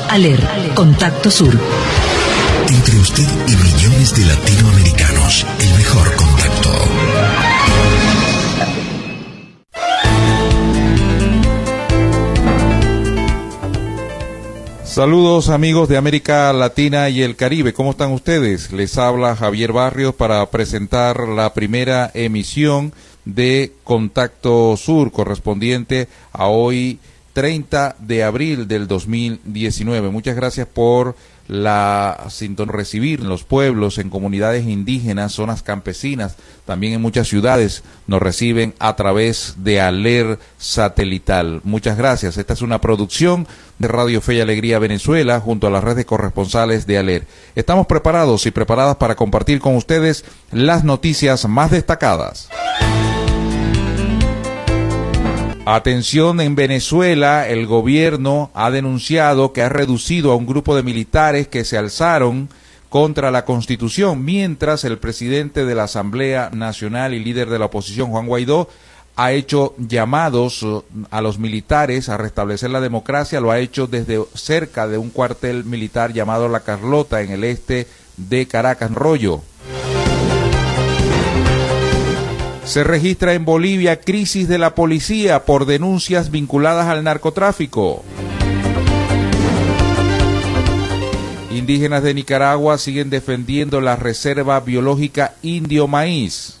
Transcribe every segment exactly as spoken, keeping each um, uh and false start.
ALER, Contacto Sur. Entre usted y millones de latinoamericanos, el mejor contacto. Saludos amigos de América Latina y el Caribe, ¿cómo están ustedes? Les habla Javier Barrios para presentar la primera emisión de Contacto Sur, correspondiente a hoy treinta de abril del dos mil diecinueve. Muchas gracias por la sintonía, recibir en los pueblos, en comunidades indígenas, zonas campesinas, también en muchas ciudades nos reciben a través de ALER satelital. Muchas gracias. Esta es una producción de Radio Fe y Alegría Venezuela junto a las redes de corresponsales de ALER. Estamos preparados y preparadas para compartir con ustedes las noticias más destacadas. Atención, en Venezuela, el gobierno ha denunciado que ha reducido a un grupo de militares que se alzaron contra la Constitución, mientras el presidente de la Asamblea Nacional y líder de la oposición, Juan Guaidó, ha hecho llamados a los militares a restablecer la democracia. Lo ha hecho desde cerca de un cuartel militar llamado La Carlota, en el este de Caracas, Rollo. Se registra en Bolivia crisis de la policía por denuncias vinculadas al narcotráfico. Indígenas de Nicaragua siguen defendiendo la reserva biológica Indio Maíz.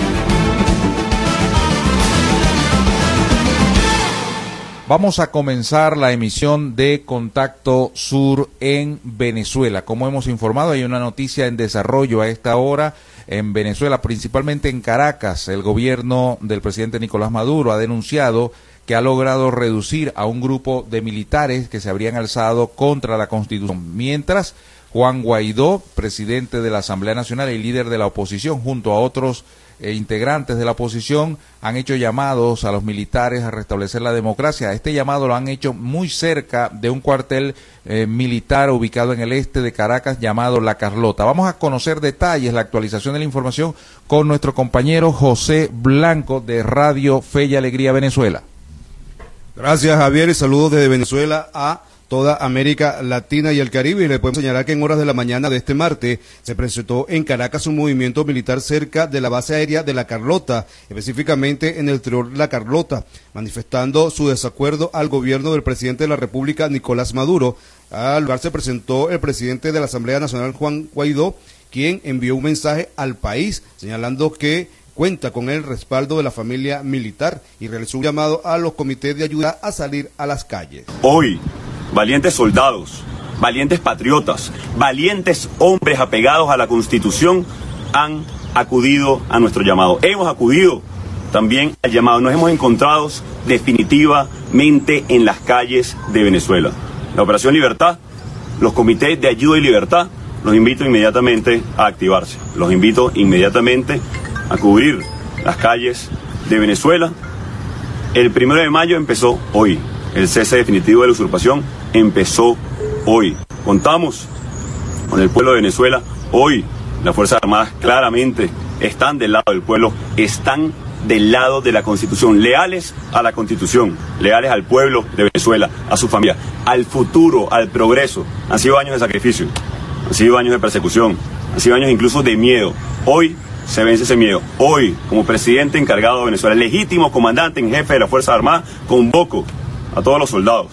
Vamos a comenzar la emisión de Contacto Sur en Venezuela. Como hemos informado, hay una noticia en desarrollo a esta hora. En Venezuela, principalmente en Caracas, el gobierno del presidente Nicolás Maduro ha denunciado que ha logrado reducir a un grupo de militares que se habrían alzado contra la Constitución, mientras Juan Guaidó, presidente de la Asamblea Nacional y líder de la oposición, junto a otros eh, integrantes de la oposición, han hecho llamados a los militares a restablecer la democracia. Este llamado lo han hecho muy cerca de un cuartel eh, militar ubicado en el este de Caracas llamado La Carlota. Vamos a conocer detalles, la actualización de la información con nuestro compañero José Blanco de Radio Fe y Alegría Venezuela. Gracias, Javier, y saludos desde Venezuela a toda América Latina y el Caribe. Y le podemos señalar que en horas de la mañana de este martes se presentó en Caracas un movimiento militar cerca de la base aérea de La Carlota, específicamente en el Trior La Carlota, manifestando su desacuerdo al gobierno del presidente de la República, Nicolás Maduro. Al lugar se presentó el presidente de la Asamblea Nacional, Juan Guaidó, quien envió un mensaje al país señalando que cuenta con el respaldo de la familia militar y realizó un llamado a los comités de ayuda a salir a las calles. Hoy, valientes soldados, valientes patriotas, valientes hombres apegados a la Constitución han acudido a nuestro llamado. Hemos acudido también al llamado. Nos hemos encontrado definitivamente en las calles de Venezuela. La Operación Libertad, los comités de ayuda y libertad, los invito inmediatamente a activarse. Los invito inmediatamente a cubrir las calles de Venezuela. El primero de mayo empezó hoy. El cese definitivo de la usurpación empezó hoy. Contamos con el pueblo de Venezuela. Hoy las Fuerzas Armadas claramente están del lado del pueblo, están del lado de la Constitución, leales a la Constitución, leales al pueblo de Venezuela, a su familia, al futuro, al progreso. Han sido años de sacrificio, han sido años de persecución, han sido años incluso de miedo. Hoy se vence ese miedo. Hoy, como presidente encargado de Venezuela, legítimo comandante en jefe de las Fuerzas Armadas, convoco a todos los soldados,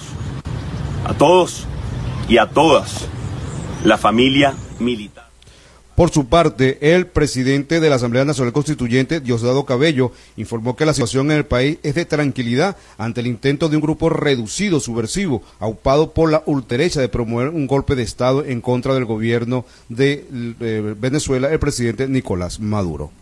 a todos y a todas la familia militar. Por su parte, el presidente de la Asamblea Nacional Constituyente, Diosdado Cabello, informó que la situación en el país es de tranquilidad ante el intento de un grupo reducido, subversivo, aupado por la ultraderecha de promover un golpe de Estado en contra del gobierno de eh, Venezuela, el presidente Nicolás Maduro.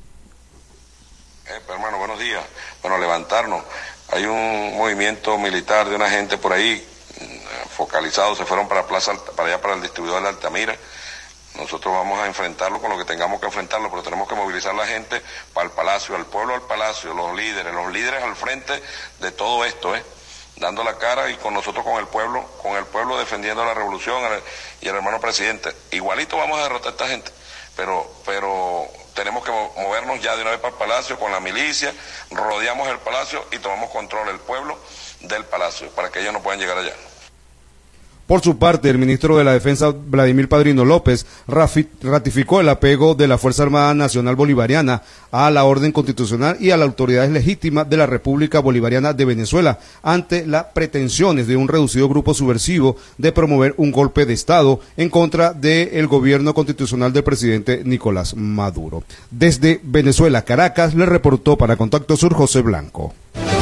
Eh, hermano, buenos días. Bueno, levantarnos. Hay un movimiento militar de una gente por ahí focalizado, se fueron para plaza, para allá para el distribuidor de Altamira. Nosotros vamos a enfrentarlo con lo que tengamos que enfrentarlo, pero tenemos que movilizar a la gente para el palacio, al pueblo al palacio, los líderes, los líderes al frente de todo esto, ¿eh? Dando la cara y con nosotros con el pueblo, con el pueblo defendiendo la revolución y el hermano presidente. Igualito vamos a derrotar a esta gente, pero, pero tenemos que movernos ya de una vez para el palacio con la milicia, rodeamos el palacio y tomamos control del pueblo del palacio para que ellos no puedan llegar allá. Por su parte, el ministro de la Defensa, Vladimir Padrino López, ratificó el apego de la Fuerza Armada Nacional Bolivariana a la orden constitucional y a las autoridades legítimas de la República Bolivariana de Venezuela ante las pretensiones de un reducido grupo subversivo de promover un golpe de Estado en contra del gobierno constitucional del presidente Nicolás Maduro. Desde Venezuela, Caracas, le reportó para Contacto Sur José Blanco.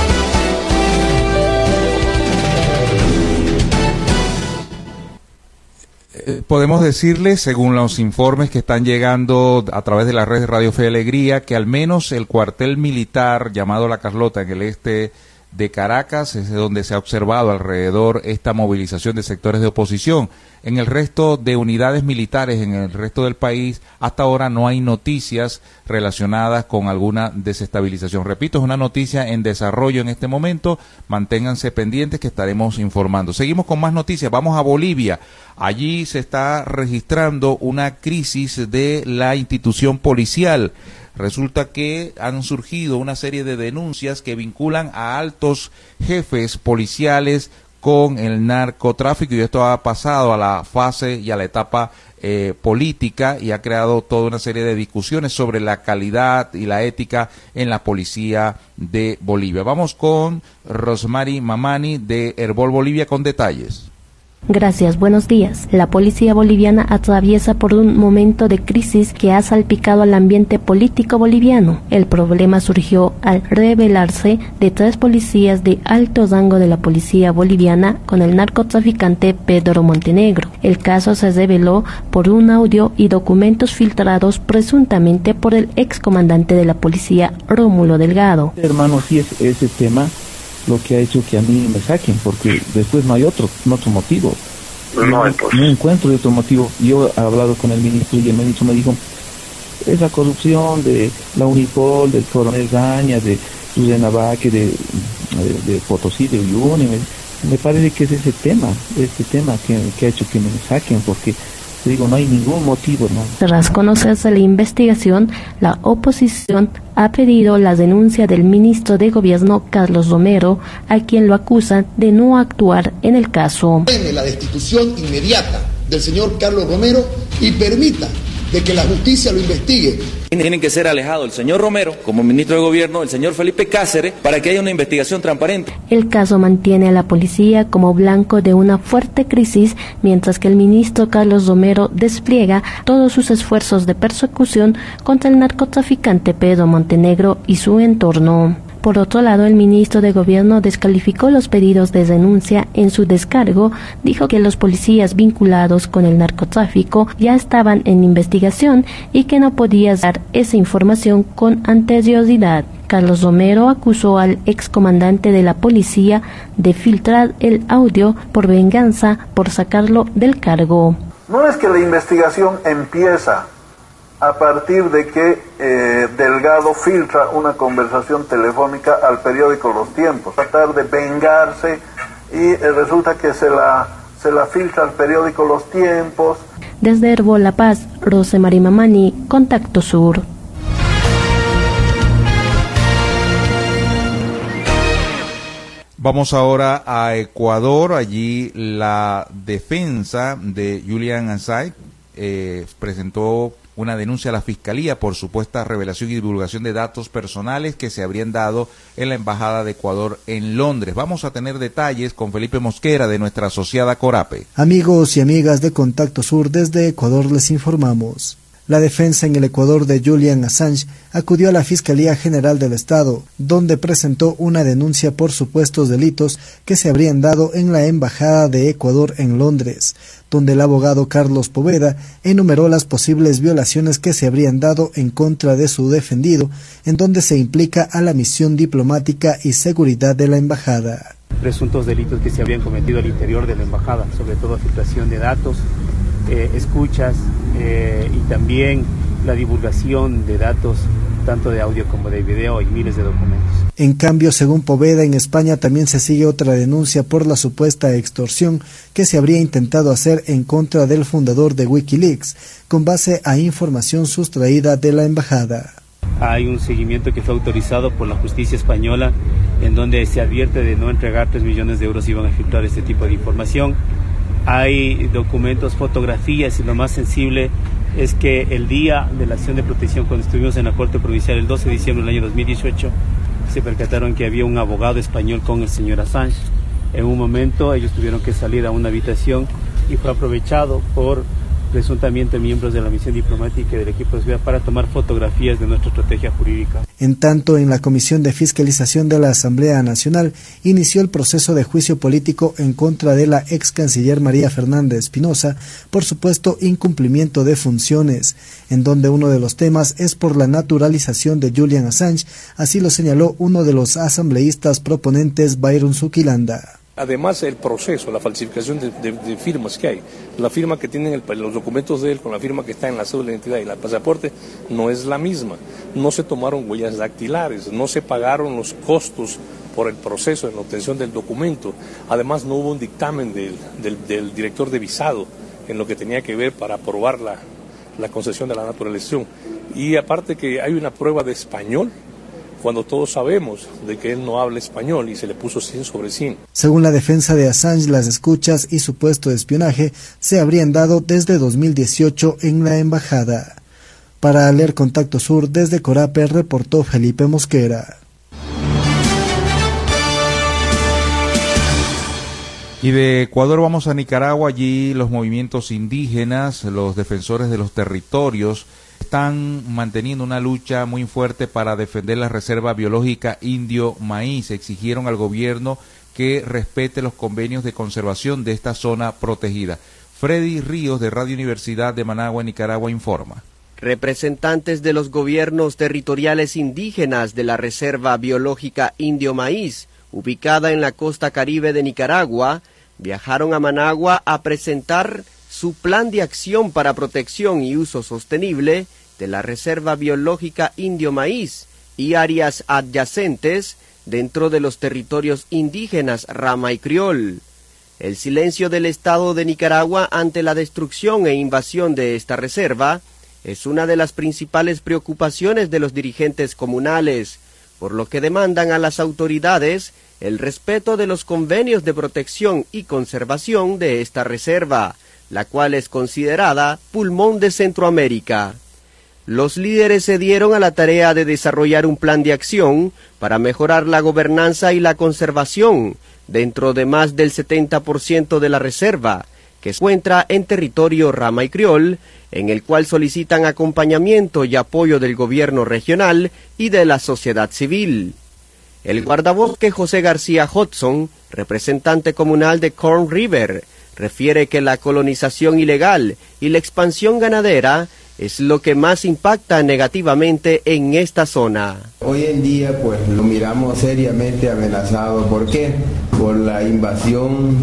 Podemos decirle, según los informes que están llegando a través de la red de Radio Fe y Alegría, que al menos el cuartel militar llamado La Carlota en el este de Caracas es donde se ha observado alrededor esta movilización de sectores de oposición. En el resto de unidades militares, en el resto del país, hasta ahora no hay noticias relacionadas con alguna desestabilización. Repito, es una noticia en desarrollo en este momento. Manténganse pendientes que estaremos informando. Seguimos con más noticias. Vamos a Bolivia. Allí se está registrando una crisis de la institución policial. Resulta que han surgido una serie de denuncias que vinculan a altos jefes policiales con el narcotráfico, y esto ha pasado a la fase y a la etapa eh, política, y ha creado toda una serie de discusiones sobre la calidad y la ética en la policía de Bolivia. Vamos con Rosmary Mamani de Herbol Bolivia con detalles. Gracias, buenos días. La policía boliviana atraviesa por un momento de crisis que ha salpicado al ambiente político boliviano. El problema surgió al revelarse de tres policías de alto rango de la policía boliviana con el narcotraficante Pedro Montenegro. El caso se reveló por un audio y documentos filtrados presuntamente por el excomandante de la policía, Rómulo Delgado. Hermano, sí es ese tema lo que ha hecho que a mí me saquen, porque después no hay otro, no otro motivo. No, no, no encuentro otro motivo. Yo he hablado con el ministro y el ministro me dijo, esa corrupción de la Unipol, del coronel Gaña, de Susana Vaque, de, de, de Potosí, de Uyuni, me, me parece que es ese tema, este tema que, que ha hecho que me saquen, porque digo, no hay ningún motivo, hermano. Tras conocerse la investigación, la oposición ha pedido la denuncia del ministro de Gobierno, Carlos Romero, a quien lo acusan de no actuar en el caso. La destitución inmediata del señor Carlos Romero y permita de que la justicia lo investigue. Tienen que ser alejados el señor Romero como ministro de Gobierno, el señor Felipe Cáceres, para que haya una investigación transparente. El caso mantiene a la policía como blanco de una fuerte crisis, mientras que el ministro Carlos Romero despliega todos sus esfuerzos de persecución contra el narcotraficante Pedro Montenegro y su entorno. Por otro lado, el ministro de Gobierno descalificó los pedidos de renuncia. En su descargo, dijo que los policías vinculados con el narcotráfico ya estaban en investigación y que no podía dar esa información con anterioridad. Carlos Romero acusó al excomandante de la policía de filtrar el audio por venganza por sacarlo del cargo. No es que la investigación empieza a partir de que eh, Delgado filtra una conversación telefónica al periódico Los Tiempos, tratar de vengarse, y eh, resulta que se la, se la filtra al periódico Los Tiempos. Desde Herbol La Paz, Rosmary Mamani, Contacto Sur. Vamos ahora a Ecuador. Allí la defensa de Julian Assange eh, presentó una denuncia a la Fiscalía por supuesta revelación y divulgación de datos personales que se habrían dado en la Embajada de Ecuador en Londres. Vamos a tener detalles con Felipe Mosquera de nuestra asociada Corape. Amigos y amigas de Contacto Sur, desde Ecuador les informamos. La defensa en el Ecuador de Julian Assange acudió a la Fiscalía General del Estado, donde presentó una denuncia por supuestos delitos que se habrían dado en la Embajada de Ecuador en Londres, donde el abogado Carlos Poveda enumeró las posibles violaciones que se habrían dado en contra de su defendido, en donde se implica a la misión diplomática y seguridad de la embajada. Presuntos delitos que se habrían cometido al interior de la embajada, sobre todo filtración de datos, eh, escuchas eh, y también la divulgación de datos tanto de audio como de video y miles de documentos. En cambio, según Poveda, en España también se sigue otra denuncia por la supuesta extorsión que se habría intentado hacer en contra del fundador de Wikileaks, con base a información sustraída de la embajada. Hay un seguimiento que fue autorizado por la justicia española, en donde se advierte de no entregar tres millones de euros si van a filtrar este tipo de información. hay documentos, fotografías, y lo más sensible es que el día de la acción de protección, cuando estuvimos en la Corte Provincial el doce de diciembre del año dos mil dieciocho, se percataron que había un abogado español con el señor Assange. En un momento ellos tuvieron que salir a una habitación y fue aprovechado por presuntamente miembros de la misión diplomática y del equipo de seguridad para tomar fotografías de nuestra estrategia jurídica. En tanto, en la Comisión de Fiscalización de la Asamblea Nacional inició el proceso de juicio político en contra de la ex canciller María Fernández Espinosa por supuesto incumplimiento de funciones, en donde uno de los temas es por la naturalización de Julian Assange, así lo señaló uno de los asambleístas proponentes, Byron Zuquilanda. Además, el proceso, la falsificación de, de, de firmas que hay, la firma que tienen el, los documentos de él con la firma que está en la cédula de identidad y el pasaporte no es la misma. No se tomaron huellas dactilares, no se pagaron los costos por el proceso de la obtención del documento. Además, no hubo un dictamen del, del, del director de visado en lo que tenía que ver para aprobar la, la concesión de la naturalización. Y aparte que hay una prueba de español, cuando todos sabemos de que él no habla español y se le puso cien sobre cien. Según la defensa de Assange, las escuchas y supuesto espionaje se habrían dado desde dos mil dieciocho en la embajada. Para Leer Contacto Sur, desde Corape, reportó Felipe Mosquera. Y de Ecuador vamos a Nicaragua. Allí los movimientos indígenas, los defensores de los territorios, están manteniendo una lucha muy fuerte para defender la reserva biológica Indio Maíz. Exigieron al gobierno que respete los convenios de conservación de esta zona protegida. Freddy Ríos, de Radio Universidad de Managua, Nicaragua, informa. Representantes de los gobiernos territoriales indígenas de la reserva biológica Indio Maíz, ubicada en la costa caribe de Nicaragua, viajaron a Managua a presentar su plan de acción para protección y uso sostenible de la Reserva Biológica Indio Maíz y áreas adyacentes dentro de los territorios indígenas Rama y Criol. El silencio del Estado de Nicaragua ante la destrucción e invasión de esta reserva es una de las principales preocupaciones de los dirigentes comunales, por lo que demandan a las autoridades el respeto de los convenios de protección y conservación de esta reserva, la cual es considerada pulmón de Centroamérica. Los líderes se dieron a la tarea de desarrollar un plan de acción para mejorar la gobernanza y la conservación dentro de más del setenta por ciento de la reserva, que se encuentra en territorio Rama y Criol, en el cual solicitan acompañamiento y apoyo del gobierno regional y de la sociedad civil. El guardabosque José García Hudson, representante comunal de Corn River, refiere que la colonización ilegal y la expansión ganadera es lo que más impacta negativamente en esta zona. Hoy en día pues lo miramos seriamente amenazado. ¿Por qué? Por la invasión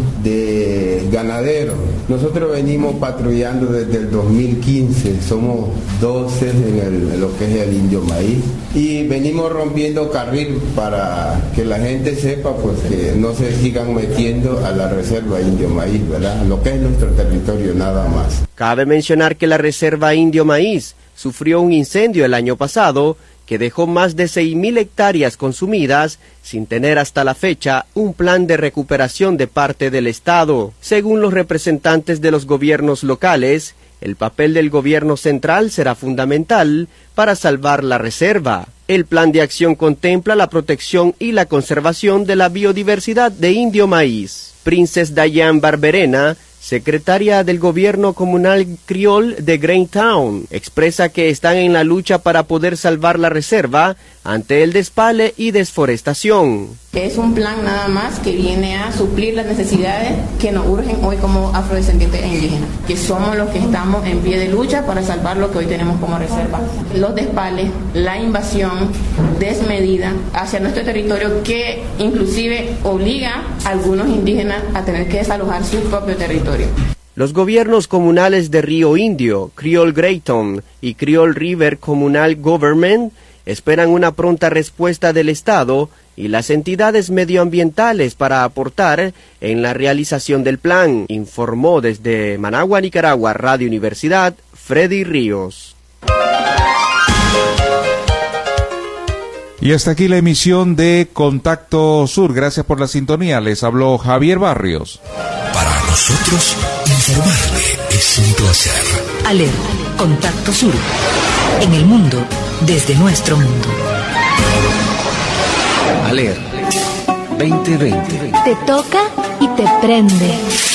de ganaderos. Nosotros venimos patrullando desde el dos mil quince, somos doce en, el, en lo que es el Indio Maíz, y venimos rompiendo carril para que la gente sepa pues que no se sigan metiendo a la reserva Indio Maíz, ¿verdad? Lo que es nuestro territorio nada más. Cabe mencionar que la reserva Indio Maíz sufrió un incendio el año pasado que dejó más de seis mil hectáreas consumidas sin tener hasta la fecha un plan de recuperación de parte del Estado. Según los representantes de los gobiernos locales, el papel del gobierno central será fundamental para salvar la reserva. El plan de acción contempla la protección y la conservación de la biodiversidad de Indio Maíz. Princess Dayan Barberena, secretaria del gobierno comunal criol de Greentown, expresa que están en la lucha para poder salvar la reserva ante el despale y desforestación. Es un plan nada más que viene a suplir las necesidades que nos urgen hoy como afrodescendientes e indígenas, que somos los que estamos en pie de lucha para salvar lo que hoy tenemos como reserva. Los despales, la invasión desmedida hacia nuestro territorio que inclusive obliga a algunos indígenas a tener que desalojar su propio territorio. Los gobiernos comunales de Río Indio, Criol Grayton y Criol River Communal Government esperan una pronta respuesta del Estado y las entidades medioambientales para aportar en la realización del plan, informó desde Managua, Nicaragua, Radio Universidad, Freddy Ríos. Y hasta aquí la emisión de Contacto Sur. Gracias por la sintonía. Les habló Javier Barrios. Para nosotros, informarle es un placer. ALER, Contacto Sur. En el mundo, desde nuestro mundo. ALER veinte veinte. Te toca y te prende.